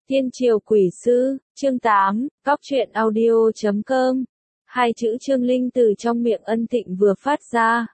Tiên triều quỷ sư, chương 8, Góc truyện audio.com. Hai chữ Trương Linh từ trong miệng Ân Thịnh vừa phát ra.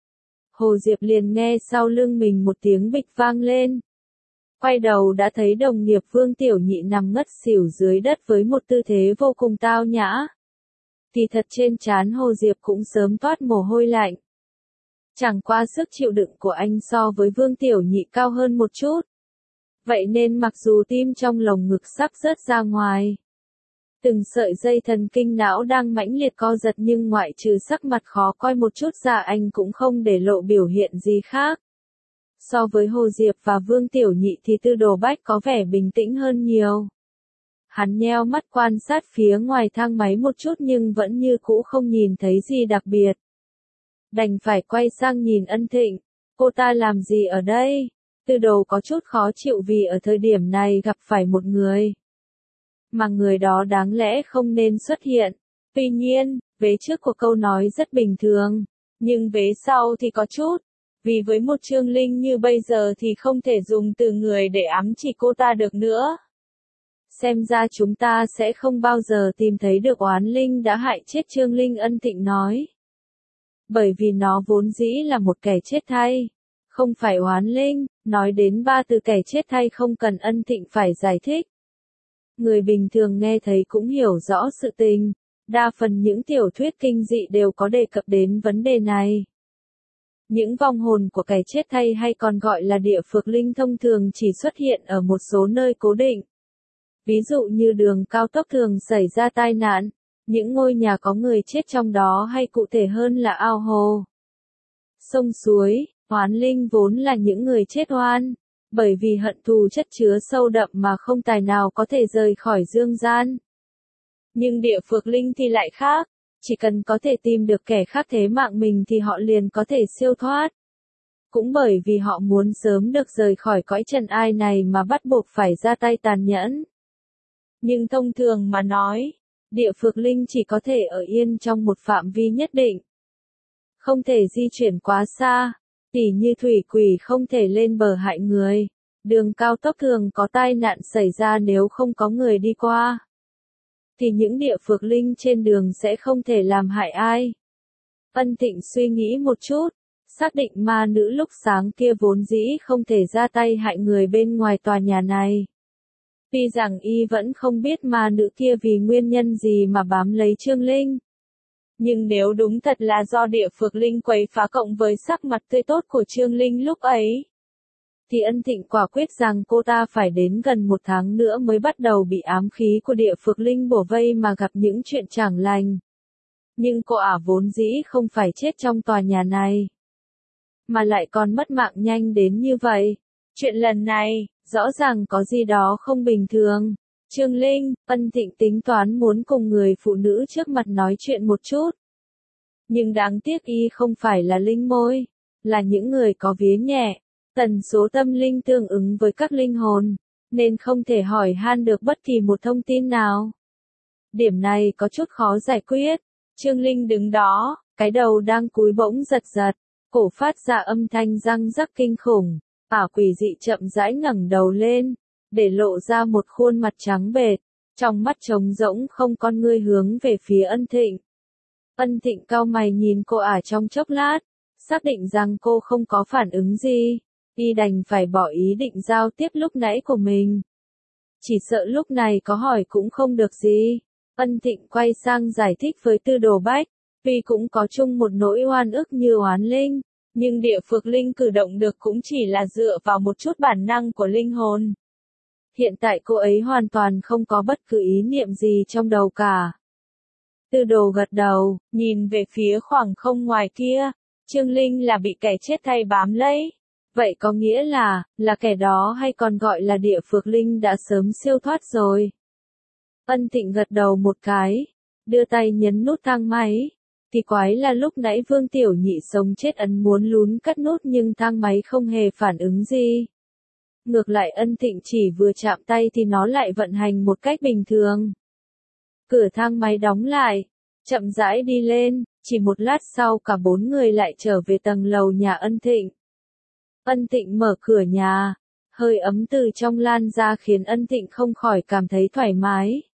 Hồ Diệp liền nghe sau lưng mình một tiếng bịch vang lên. Quay đầu đã thấy đồng nghiệp Vương Tiểu Nhị nằm ngất xỉu dưới đất với một tư thế vô cùng tao nhã. Thì thật trên trán Hồ Diệp cũng sớm toát mồ hôi lạnh. Chẳng qua sức chịu đựng của anh so với Vương Tiểu Nhị cao hơn một chút. Vậy nên mặc dù tim trong lồng ngực sắp rớt ra ngoài, từng sợi dây thần kinh não đang mãnh liệt co giật, nhưng ngoại trừ sắc mặt khó coi một chút ra anh cũng không để lộ biểu hiện gì khác. So với Hồ Diệp và Vương Tiểu Nhị thì Tư Đồ Bách có vẻ bình tĩnh hơn nhiều. Hắn nheo mắt quan sát phía ngoài thang máy một chút nhưng vẫn như cũ không nhìn thấy gì đặc biệt. Đành phải quay sang nhìn Ân Thịnh, cô ta làm gì ở đây? Tư Đồ có chút khó chịu vì ở thời điểm này gặp phải một người mà người đó đáng lẽ không nên xuất hiện. Tuy nhiên, vế trước của câu nói rất bình thường, nhưng vế sau thì có chút. Vì với một Trương Linh như bây giờ thì không thể dùng từ người để ám chỉ cô ta được nữa. Xem ra chúng ta sẽ không bao giờ tìm thấy được oán linh đã hại chết Trương Linh, Ân Thịnh nói. Bởi vì nó vốn dĩ là một kẻ chết thay, không phải oán linh. Nói đến ba từ kẻ chết thay không cần Ân Thịnh phải giải thích. Người bình thường nghe thấy cũng hiểu rõ sự tình. Đa phần những tiểu thuyết kinh dị đều có đề cập đến vấn đề này. Những vong hồn của kẻ chết thay hay còn gọi là địa phược linh thông thường chỉ xuất hiện ở một số nơi cố định. Ví dụ như đường cao tốc thường xảy ra tai nạn, những ngôi nhà có người chết trong đó, hay cụ thể hơn là ao hồ, sông suối. Oán linh vốn là những người chết oan, bởi vì hận thù chất chứa sâu đậm mà không tài nào có thể rời khỏi dương gian. Nhưng địa phược linh thì lại khác, chỉ cần có thể tìm được kẻ khác thế mạng mình thì họ liền có thể siêu thoát. Cũng bởi vì họ muốn sớm được rời khỏi cõi trần ai này mà bắt buộc phải ra tay tàn nhẫn. Nhưng thông thường mà nói, địa phược linh chỉ có thể ở yên trong một phạm vi nhất định, không thể di chuyển quá xa. Tỉ như thủy quỷ không thể lên bờ hại người, đường cao tốc thường có tai nạn xảy ra nếu không có người đi qua, thì những địa phược linh trên đường sẽ không thể làm hại ai. Ân Thịnh suy nghĩ một chút, xác định ma nữ lúc sáng kia vốn dĩ không thể ra tay hại người bên ngoài tòa nhà này. Tuy rằng y vẫn không biết ma nữ kia vì nguyên nhân gì mà bám lấy Trương Linh. Nhưng nếu đúng thật là do địa phược linh quấy phá cộng với sắc mặt tươi tốt của Trương Linh lúc ấy, thì Ân Thịnh quả quyết rằng cô ta phải đến gần một tháng nữa mới bắt đầu bị ám khí của địa phược linh bủa vây mà gặp những chuyện chẳng lành. Nhưng cô ả vốn dĩ không phải chết trong tòa nhà này, mà lại còn mất mạng nhanh đến như vậy. Chuyện lần này, rõ ràng có gì đó không bình thường. Trương Linh, Ân Thịnh tính toán muốn cùng người phụ nữ trước mặt nói chuyện một chút. Nhưng đáng tiếc y không phải là linh môi, là những người có vía nhẹ, tần số tâm linh tương ứng với các linh hồn, nên không thể hỏi han được bất kỳ một thông tin nào. Điểm này có chút khó giải quyết. Trương Linh đứng đó, cái đầu đang cúi bỗng giật giật, cổ phát ra âm thanh răng rắc kinh khủng. Ả quỷ dị chậm rãi ngẩng đầu lên, để lộ ra một khuôn mặt trắng bệch, trong mắt trống rỗng không con ngươi hướng về phía Ân Thịnh. Ân Thịnh cau mày nhìn cô ả trong chốc lát, xác định rằng cô không có phản ứng gì, y đành phải bỏ ý định giao tiếp lúc nãy của mình. Chỉ sợ lúc này có hỏi cũng không được gì. Ân Thịnh quay sang giải thích với Tư Đồ Bách, vì cũng có chung một nỗi oan ức như oán linh. Nhưng địa phược linh cử động được cũng chỉ là dựa vào một chút bản năng của linh hồn. Hiện tại cô ấy hoàn toàn không có bất cứ ý niệm gì trong đầu cả. Tư Đồ gật đầu, nhìn về phía khoảng không ngoài kia. Trương Linh là bị kẻ chết thay bám lấy. Vậy có nghĩa là kẻ đó hay còn gọi là địa phược linh đã sớm siêu thoát rồi. Ân Thịnh gật đầu một cái, đưa tay nhấn nút thang máy. Thì quái là lúc nãy Vương Tiểu Nhị sống chết ấn muốn lún cắt nút nhưng thang máy không hề phản ứng gì. Ngược lại Ân Thịnh chỉ vừa chạm tay thì nó lại vận hành một cách bình thường. Cửa thang máy đóng lại, chậm rãi đi lên, chỉ một lát sau cả bốn người lại trở về tầng lầu nhà Ân Thịnh. Ân Thịnh mở cửa nhà, hơi ấm từ trong lan ra khiến Ân Thịnh không khỏi cảm thấy thoải mái.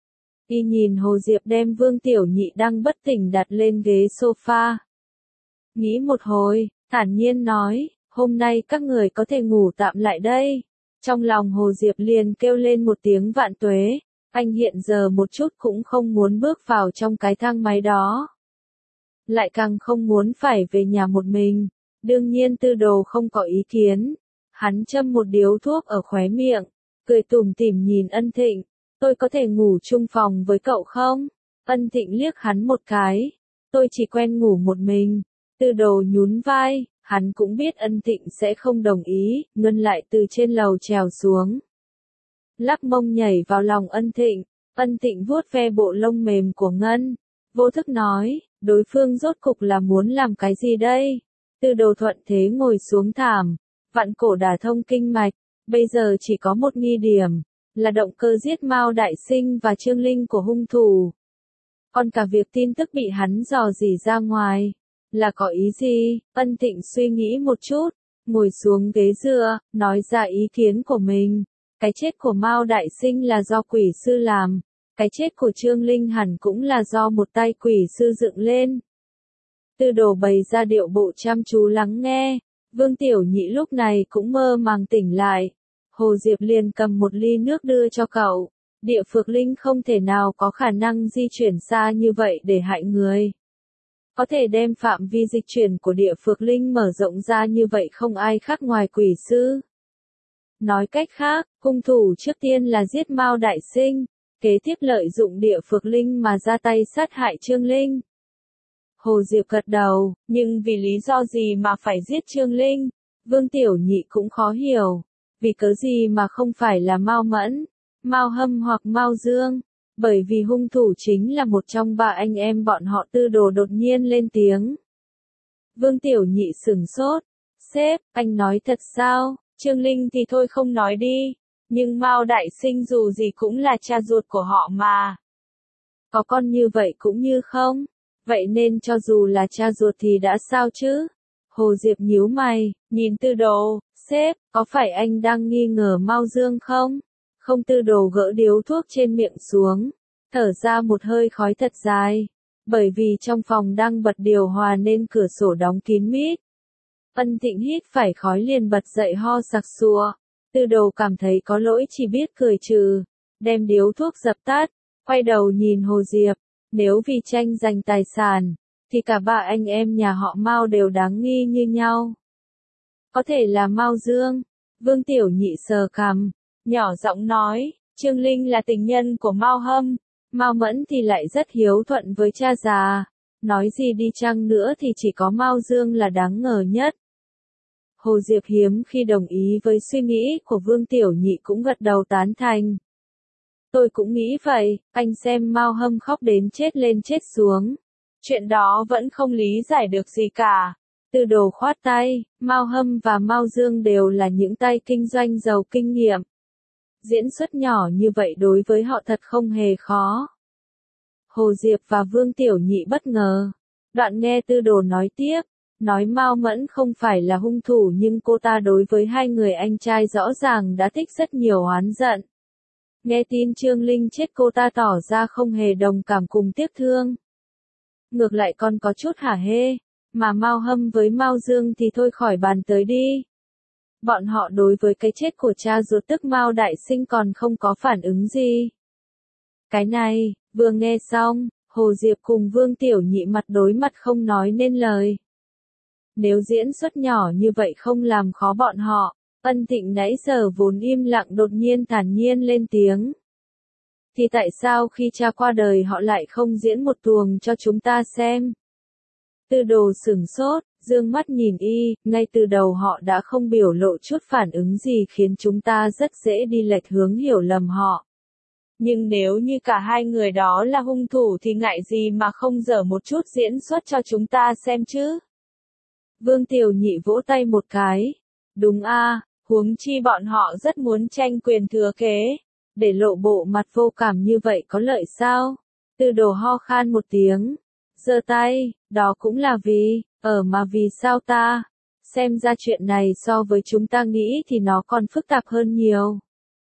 Y nhìn Hồ Diệp đem Vương Tiểu Nhị đang bất tỉnh đặt lên ghế sofa. Nghĩ một hồi, thản nhiên nói, hôm nay các người có thể ngủ tạm lại đây. Trong lòng Hồ Diệp liền kêu lên một tiếng vạn tuế, anh hiện giờ một chút cũng không muốn bước vào trong cái thang máy đó. Lại càng không muốn phải về nhà một mình, đương nhiên Tư Đồ không có ý kiến. Hắn châm một điếu thuốc ở khóe miệng, cười tủm tỉm nhìn Ân Thịnh, tôi có thể ngủ chung phòng với cậu không? Ân Thịnh liếc hắn một cái, tôi chỉ quen ngủ một mình. Tư Đồ nhún vai, hắn cũng biết Ân Thịnh sẽ không đồng ý, Ngân lại từ trên lầu trèo xuống. Lắc mông nhảy vào lòng Ân Thịnh vuốt ve bộ lông mềm của Ngân, vô thức nói, đối phương rốt cục là muốn làm cái gì đây? Tư Đồ thuận thế ngồi xuống thảm, vặn cổ đả thông kinh mạch, bây giờ chỉ có một nghi điểm, là động cơ giết Mao Đại Sinh và Trương Linh của hung thủ. Còn cả việc tin tức bị hắn dò dỉ ra ngoài, là có ý gì? Ân Thịnh suy nghĩ một chút, ngồi xuống ghế dựa, nói ra ý kiến của mình. Cái chết của Mao Đại Sinh là do quỷ sư làm, cái chết của Trương Linh hẳn cũng là do một tay quỷ sư dựng lên. Tư Đồ bày ra điệu bộ chăm chú lắng nghe, Vương Tiểu Nhị lúc này cũng mơ màng tỉnh lại. Hồ Diệp liền cầm một ly nước đưa cho cậu. Địa Phược Linh không thể nào có khả năng di chuyển xa như vậy để hại người. Có thể đem phạm vi dịch chuyển của Địa Phược Linh mở rộng ra như vậy không ai khác ngoài quỷ sư. Nói cách khác, hung thủ trước tiên là giết Mao Đại Sinh, kế tiếp lợi dụng Địa Phược Linh mà ra tay sát hại Trương Linh. Hồ Diệp gật đầu, nhưng vì lý do gì mà phải giết Trương Linh? Vương Tiểu Nhị cũng khó hiểu. Vì cớ gì mà không phải là Mao Mẫn, Mao Hâm hoặc Mao Dương? Bởi vì hung thủ chính là một trong ba anh em bọn họ. Tư Đồ đột nhiên lên tiếng. Vương Tiểu Nhị sửng sốt. Sếp, anh nói thật sao? Trương Linh thì thôi không nói đi. Nhưng Mao Đại Sinh dù gì cũng là cha ruột của họ mà. Có con như vậy cũng như không? Vậy nên cho dù là cha ruột thì đã sao chứ? Hồ Diệp nhíu mày, nhìn Tư Đồ, sếp, có phải anh đang nghi ngờ Mao Dương không? Không. Tư Đồ gỡ điếu thuốc trên miệng xuống, thở ra một hơi khói thật dài. Bởi vì trong phòng đang bật điều hòa nên cửa sổ đóng kín mít. Ân Thịnh hít phải khói liền bật dậy ho sặc sụa. Tư Đồ cảm thấy có lỗi chỉ biết cười trừ, đem điếu thuốc dập tắt, quay đầu nhìn Hồ Diệp. Nếu vì tranh giành tài sản, thì cả ba anh em nhà họ Mao đều đáng nghi như nhau. Có thể là Mao Dương. Vương Tiểu Nhị sờ cằm, nhỏ giọng nói, Trương Linh là tình nhân của Mao Hâm, Mao Mẫn thì lại rất hiếu thuận với cha già. Nói gì đi chăng nữa thì chỉ có Mao Dương là đáng ngờ nhất. Hồ Diệp hiếm khi đồng ý với suy nghĩ của Vương Tiểu Nhị cũng gật đầu tán thành. Tôi cũng nghĩ vậy, anh xem Mao Hâm khóc đến chết lên chết xuống. Chuyện đó vẫn không lý giải được gì cả. Tư Đồ khoát tay, Mao Hâm và Mao Dương đều là những tay kinh doanh giàu kinh nghiệm. Diễn xuất nhỏ như vậy đối với họ thật không hề khó. Hồ Diệp và Vương Tiểu Nhị bất ngờ. Đoạn nghe Tư Đồ nói tiếp, nói Mao Mẫn không phải là hung thủ nhưng cô ta đối với hai người anh trai rõ ràng đã tích rất nhiều oán giận. Nghe tin Trương Linh chết cô ta tỏ ra không hề đồng cảm cùng tiếc thương. Ngược lại còn có chút hả hê, mà Mao Hâm với Mao Dương thì thôi khỏi bàn tới đi. Bọn họ đối với cái chết của cha ruột tức Mao Đại Sinh còn không có phản ứng gì. Cái này, vừa nghe xong, Hồ Diệp cùng Vương Tiểu Nhị mặt đối mặt không nói nên lời. Nếu diễn xuất nhỏ như vậy không làm khó bọn họ, Ân Thịnh nãy giờ vốn im lặng đột nhiên thản nhiên lên tiếng. Thì tại sao khi cha qua đời họ lại không diễn một tuồng cho chúng ta xem? Tư Đồ sửng sốt, dương mắt nhìn y, ngay từ đầu họ đã không biểu lộ chút phản ứng gì khiến chúng ta rất dễ đi lệch hướng hiểu lầm họ. Nhưng nếu như cả hai người đó là hung thủ thì ngại gì mà không dở một chút diễn xuất cho chúng ta xem chứ? Vương Tiểu Nhị vỗ tay một cái. Đúng a, huống chi bọn họ rất muốn tranh quyền thừa kế. Để lộ bộ mặt vô cảm như vậy có lợi sao? Tư Đồ ho khan một tiếng. Giơ tay, đó cũng là vì, mà vì sao ta? Xem ra chuyện này so với chúng ta nghĩ thì nó còn phức tạp hơn nhiều.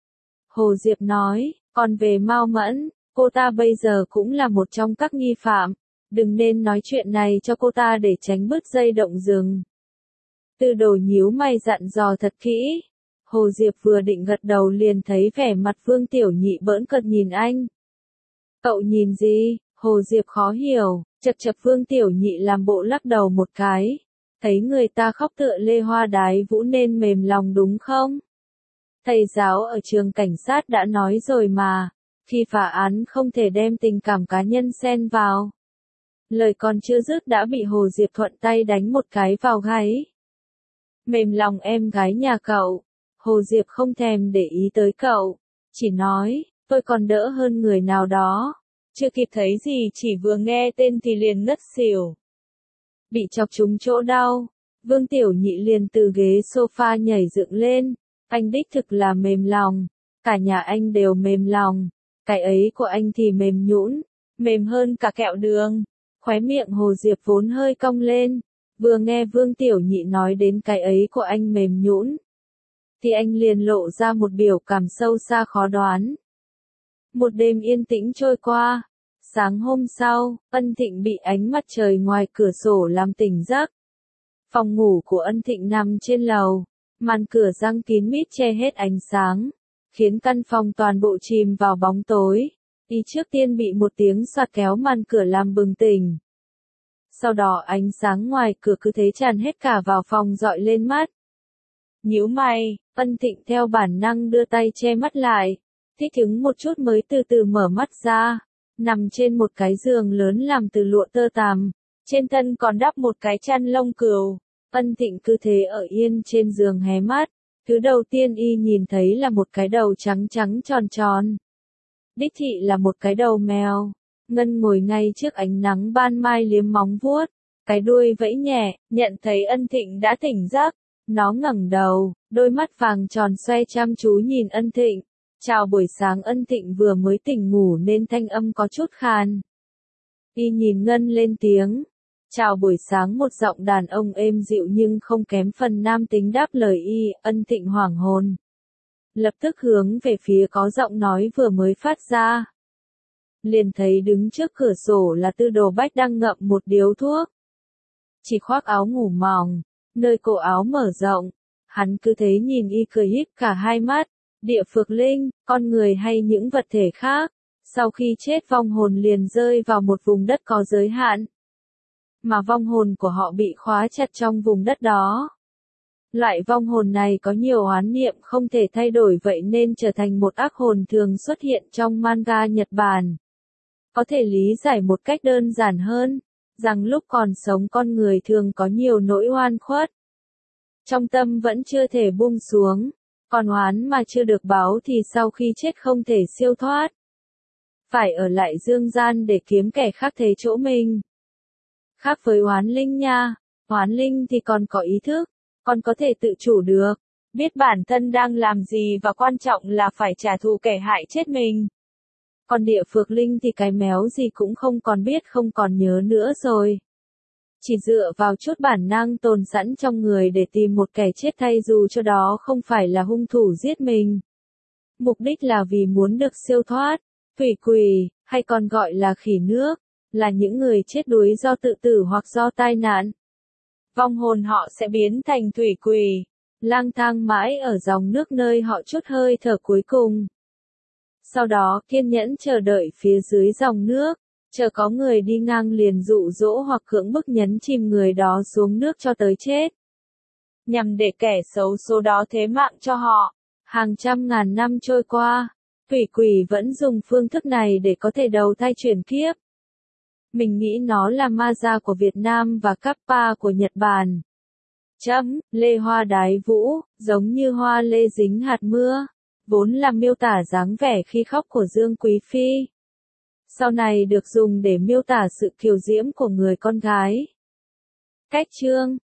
Hồ Diệp nói, còn về Mao Mẫn, cô ta bây giờ cũng là một trong các nghi phạm. Đừng nên nói chuyện này cho cô ta để tránh bứt dây động rừng. Tư Đồ nhíu mày dặn dò thật kỹ. Hồ Diệp vừa định gật đầu liền thấy vẻ mặt Vương Tiểu Nhị bỡn cợt nhìn anh. Cậu nhìn gì? Hồ Diệp khó hiểu, chật chật Vương Tiểu Nhị làm bộ lắc đầu một cái. Thấy người ta khóc tựa lê hoa đái vũ nên mềm lòng đúng không? Thầy giáo ở trường cảnh sát đã nói rồi mà, khi phá án không thể đem tình cảm cá nhân xen vào. Lời còn chưa dứt đã bị Hồ Diệp thuận tay đánh một cái vào gáy. Mềm lòng em gái nhà cậu. Hồ Diệp không thèm để ý tới cậu, chỉ nói, tôi còn đỡ hơn người nào đó. Chưa kịp thấy gì chỉ vừa nghe tên thì liền ngất xỉu. Bị chọc trúng chỗ đau, Vương Tiểu Nhị liền từ ghế sofa nhảy dựng lên. Anh đích thực là mềm lòng, cả nhà anh đều mềm lòng, cái ấy của anh thì mềm nhũn, mềm hơn cả kẹo đường. Khóe miệng Hồ Diệp vốn hơi cong lên, vừa nghe Vương Tiểu Nhị nói đến cái ấy của anh mềm nhũn, thì anh liền lộ ra một biểu cảm sâu xa khó đoán. Một đêm yên tĩnh trôi qua, sáng hôm sau, Ân Thịnh bị ánh mặt trời ngoài cửa sổ làm tỉnh giấc. Phòng ngủ của Ân Thịnh nằm trên lầu, màn cửa giăng kín mít che hết ánh sáng, khiến căn phòng toàn bộ chìm vào bóng tối. Y trước tiên bị một tiếng xoạt kéo màn cửa làm bừng tỉnh. Sau đó ánh sáng ngoài cửa cứ thế tràn hết cả vào phòng dọi lên mắt. Nhíu mày, Ân Thịnh theo bản năng đưa tay che mắt lại, thích ứng một chút mới từ từ mở mắt ra, nằm trên một cái giường lớn làm từ lụa tơ tằm, trên thân còn đắp một cái chăn lông cừu. Ân Thịnh cứ thế ở yên trên giường hé mắt, thứ đầu tiên y nhìn thấy là một cái đầu trắng trắng tròn tròn. Đích thị là một cái đầu mèo. Ngân ngồi ngay trước ánh nắng ban mai liếm móng vuốt, cái đuôi vẫy nhẹ, nhận thấy Ân Thịnh đã tỉnh giấc. Nó ngẩng đầu, đôi mắt vàng tròn xoay chăm chú nhìn Ân Thịnh. Chào buổi sáng. Ân Thịnh vừa mới tỉnh ngủ nên thanh âm có chút khàn. Y nhìn Ngân lên tiếng. Chào buổi sáng. Một giọng đàn ông êm dịu nhưng không kém phần nam tính đáp lời y. Ân Thịnh hoảng hồn, lập tức hướng về phía có giọng nói vừa mới phát ra. Liền thấy đứng trước cửa sổ là Tư Đồ Bách đang ngậm một điếu thuốc. Chỉ khoác áo ngủ mỏng, nơi cổ áo mở rộng, hắn cứ thế nhìn y cười híp cả hai mắt. Địa phược linh, con người hay những vật thể khác, sau khi chết vong hồn liền rơi vào một vùng đất có giới hạn. Mà vong hồn của họ bị khóa chặt trong vùng đất đó. Loại vong hồn này có nhiều oán niệm không thể thay đổi vậy nên trở thành một ác hồn thường xuất hiện trong manga Nhật Bản. Có thể lý giải một cách đơn giản hơn, rằng lúc còn sống con người thường có nhiều nỗi oan khuất. Trong tâm vẫn chưa thể buông xuống, còn oán mà chưa được báo thì sau khi chết không thể siêu thoát. Phải ở lại dương gian để kiếm kẻ khác thế chỗ mình. Khác với oán linh nha, oán linh thì còn có ý thức, còn có thể tự chủ được, biết bản thân đang làm gì và quan trọng là phải trả thù kẻ hại chết mình. Còn địa phược linh thì cái méo gì cũng không còn biết không còn nhớ nữa rồi. Chỉ dựa vào chút bản năng tồn sẵn trong người để tìm một kẻ chết thay dù cho đó không phải là hung thủ giết mình. Mục đích là vì muốn được siêu thoát. Thủy quỷ, hay còn gọi là khỉ nước, là những người chết đuối do tự tử hoặc do tai nạn. Vong hồn họ sẽ biến thành thủy quỷ, lang thang mãi ở dòng nước nơi họ trút hơi thở cuối cùng. Sau đó kiên nhẫn chờ đợi phía dưới dòng nước, chờ có người đi ngang liền dụ dỗ hoặc cưỡng bức nhấn chìm người đó xuống nước cho tới chết. Nhằm để kẻ xấu số đó thế mạng cho họ. Hàng trăm ngàn năm trôi qua, thủy quỷ vẫn dùng phương thức này để có thể đầu thai chuyển kiếp. Mình nghĩ nó là ma da của Việt Nam và Kappa của Nhật Bản. Lê hoa đái vũ, giống như hoa lê dính hạt mưa, vốn là miêu tả dáng vẻ khi khóc của Dương Quý Phi. Sau này được dùng để miêu tả sự kiều diễm của người con gái. Cách chương